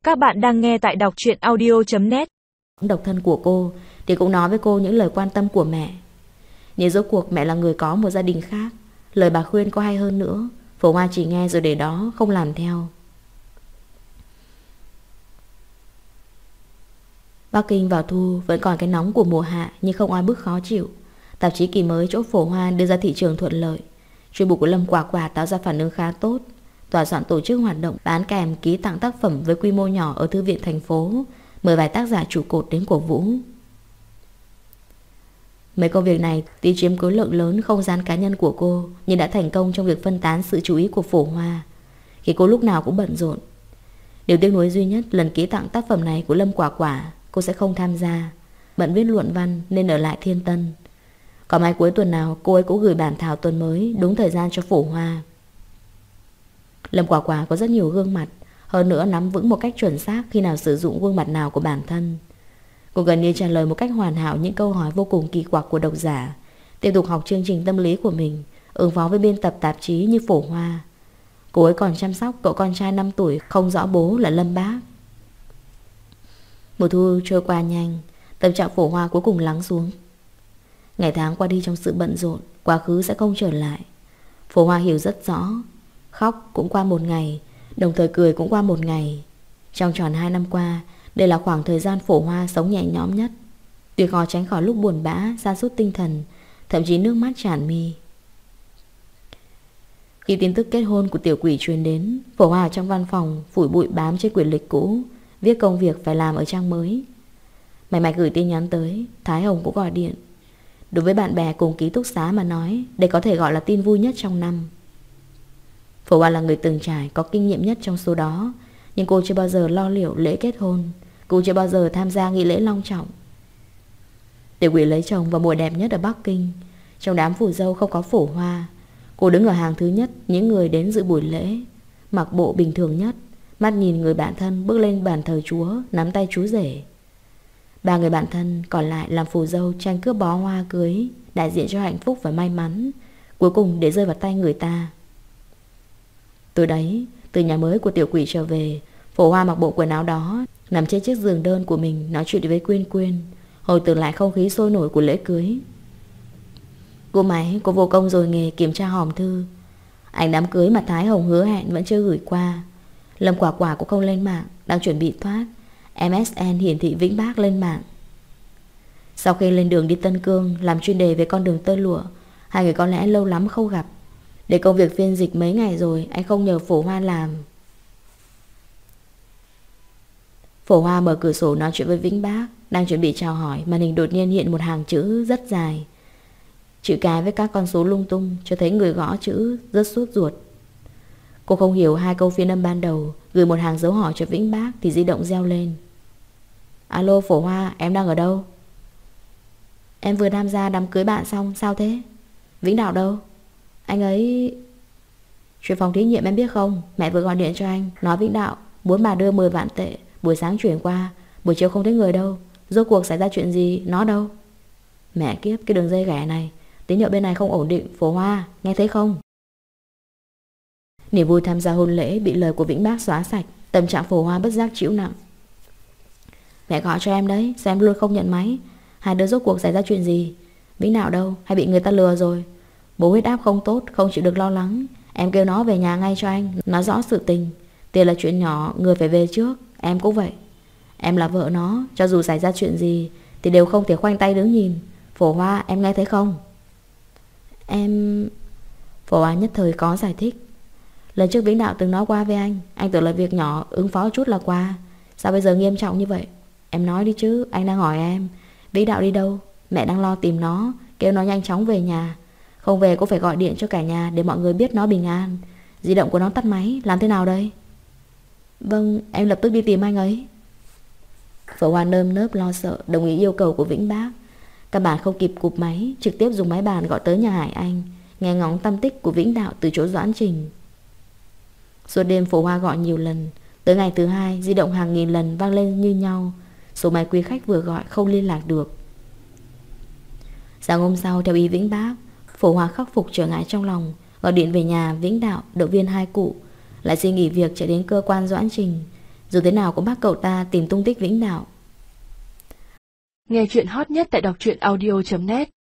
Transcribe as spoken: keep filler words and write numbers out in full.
Các bạn đang nghe tại đọc truyện audio chấm net. Độc thân của cô thì cũng nói với cô những lời quan tâm của mẹ. Nhưng rốt cuộc mẹ là người có một gia đình khác. Lời bà khuyên có hay hơn nữa, Phổ Hoa chỉ nghe rồi để đó, không làm theo. Bắc Kinh vào thu vẫn còn cái nóng của mùa hạ, nhưng không ai bức khó chịu. Tạp chí kỳ mới chỗ Phổ Hoa đưa ra thị trường thuận lợi. Chuyên mục của Lâm Quả Quả tạo ra phản ứng khá tốt. Tòa soạn tổ chức hoạt động bán kèm ký tặng tác phẩm với quy mô nhỏ ở thư viện thành phố, mời vài tác giả trụ cột đến cổ vũ. Mấy công việc này tuy chiếm khối lượng lớn không gian cá nhân của cô, nhưng đã thành công trong việc phân tán sự chú ý của Phổ Hoa, khi cô lúc nào cũng bận rộn. Điều tiếc nuối duy nhất lần ký tặng tác phẩm này của Lâm Quả Quả, cô sẽ không tham gia, bận viết luận văn nên ở lại Thiên Tân. Có mai cuối tuần nào cô ấy cũng gửi bản thảo tuần mới đúng thời gian cho Phổ Hoa. Lâm Quả Quả có rất nhiều gương mặt, hơn nữa nắm vững một cách chuẩn xác khi nào sử dụng gương mặt nào của bản thân. Cô gần như trả lời một cách hoàn hảo những câu hỏi vô cùng kỳ quặc của độc giả, tiếp tục học chương trình tâm lý của mình, ứng phó với biên tập tạp chí như Phổ Hoa. Cô ấy còn chăm sóc cậu con trai năm tuổi không rõ bố là Lâm Bác. Mùa thu trôi qua nhanh, tâm trạng Phổ Hoa cuối cùng lắng xuống. Ngày tháng qua đi trong sự bận rộn, quá khứ sẽ không trở lại. Phổ Hoa hiểu rất rõ, khóc cũng qua một ngày, đồng thời cười cũng qua một ngày. Trong tròn hai năm qua, đây là khoảng thời gian Phổ Hoa sống nhẹ nhõm nhất. Tuy khó tránh khỏi lúc buồn bã, sa sút tinh thần, thậm chí nước mắt tràn mi. Khi tin tức kết hôn của tiểu quỷ truyền đến, Phổ Hoa ở trong văn phòng phủi bụi bám trên quyển lịch cũ, viết công việc phải làm ở trang mới. Mày mày gửi tin nhắn tới, Thái Hồng cũng gọi điện. Đối với bạn bè cùng ký túc xá mà nói, đây có thể gọi là tin vui nhất trong năm. Phổ Hoa là người từng trải, có kinh nghiệm nhất trong số đó, nhưng cô chưa bao giờ lo liệu lễ kết hôn, cô chưa bao giờ tham gia nghi lễ long trọng. Tiểu quỷ lấy chồng vào mùa đẹp nhất ở Bắc Kinh. Trong đám phù dâu không có Phổ Hoa. Cô đứng ở hàng thứ nhất những người đến dự buổi lễ, mặc bộ bình thường nhất, mắt nhìn người bạn thân bước lên bàn thờ Chúa, nắm tay chú rể. Ba người bạn thân còn lại làm phù dâu tranh cướp bó hoa cưới, đại diện cho hạnh phúc và may mắn, cuối cùng để rơi vào tay người ta. Tối đấy, từ nhà mới của tiểu quỷ trở về, Phổ Hoa mặc bộ quần áo đó, nằm trên chiếc giường đơn của mình nói chuyện với Quyên Quyên, hồi tưởng lại không khí sôi nổi của lễ cưới. Cô máy, cô vô công rồi nghề kiểm tra hòm thư. Ảnh đám cưới mà Thái Hồng hứa hẹn vẫn chưa gửi qua. Lâm Quả Quả cũng không lên mạng, đang chuẩn bị thoát. em ét en hiển thị Vĩnh Bác lên mạng. Sau khi lên đường đi Tân Cương làm chuyên đề về con đường tơ lụa, hai người có lẽ lâu lắm không gặp. Để công việc phiên dịch mấy ngày rồi, anh không nhờ Phổ Hoa làm. Phổ Hoa mở cửa sổ nói chuyện với Vĩnh Bác, đang chuẩn bị chào hỏi, màn hình đột nhiên hiện một hàng chữ rất dài, chữ cái với các con số lung tung, cho thấy người gõ chữ rất sốt ruột. Cô không hiểu hai câu phiên âm ban đầu, gửi một hàng dấu hỏi cho Vĩnh Bác thì di động reo lên. Alo Phổ Hoa, em đang ở đâu? Em vừa tham gia đám cưới bạn xong, sao thế? Vĩnh Đạo đâu? Anh ấy... Chuyện phòng thí nghiệm em biết không? Mẹ vừa gọi điện cho anh, nói Vĩnh Đạo muốn bà đưa mười vạn tệ, buổi sáng chuyển qua, buổi chiều không thấy người đâu. Rốt cuộc xảy ra chuyện gì, nó đâu? Mẹ kiếp, cái đường dây ghẻ này, tín hiệu bên này không ổn định. Phổ Hoa, nghe thấy không? Niềm vui tham gia hôn lễ bị lời của Vĩnh Bác xóa sạch. Tâm trạng Phổ Hoa bất giác chịu nặng. Mẹ gọi cho em đấy, sao em luôn không nhận máy? Hai đứa rốt cuộc xảy ra chuyện gì? Vĩnh Đạo đâu, hay bị người ta lừa rồi? Bố huyết áp không tốt, không chịu được lo lắng. Em kêu nó về nhà ngay cho anh, nói rõ sự tình. Tiền là chuyện nhỏ, người phải về trước. Em cũng vậy. Em là vợ nó, cho dù xảy ra chuyện gì thì đều không thể khoanh tay đứng nhìn. Phổ Hoa, em nghe thấy không? Em... Phổ Hoa nhất thời có giải thích. Lần trước Vĩnh Đạo từng nói qua với anh, anh tưởng là việc nhỏ, ứng phó chút là qua. Sao bây giờ nghiêm trọng như vậy? Em nói đi chứ, anh đang hỏi em. Vĩnh Đạo đi đâu? Mẹ đang lo tìm nó, kêu nó nhanh chóng về nhà. Không về cũng phải gọi điện cho cả nhà để mọi người biết nó bình an. Di động của nó tắt máy, làm thế nào đây? Vâng, em lập tức đi tìm anh ấy. Phổ Hoa nơm nớp lo sợ đồng ý yêu cầu của Vĩnh Bác. Các bạn không kịp cụp máy, trực tiếp dùng máy bàn gọi tới nhà Hải Anh, nghe ngóng tâm tích của Vĩnh Đạo từ chỗ Doãn Trình. Suốt đêm Phổ Hoa gọi nhiều lần. Tới ngày thứ hai, di động hàng nghìn lần vang lên như nhau. Số máy quý khách vừa gọi không liên lạc được. Sáng hôm sau, theo ý Vĩnh Bác, Phổ Hoa khắc phục trở ngại trong lòng, gọi điện về nhà Vĩnh Đạo động viên hai cụ, lại xin nghỉ việc chạy đến cơ quan Doãn Trình. Dù thế nào cũng bắt cậu ta tìm tung tích Vĩnh Đạo. Nghe chuyện hot nhất tại đọc truyện audio chấm net.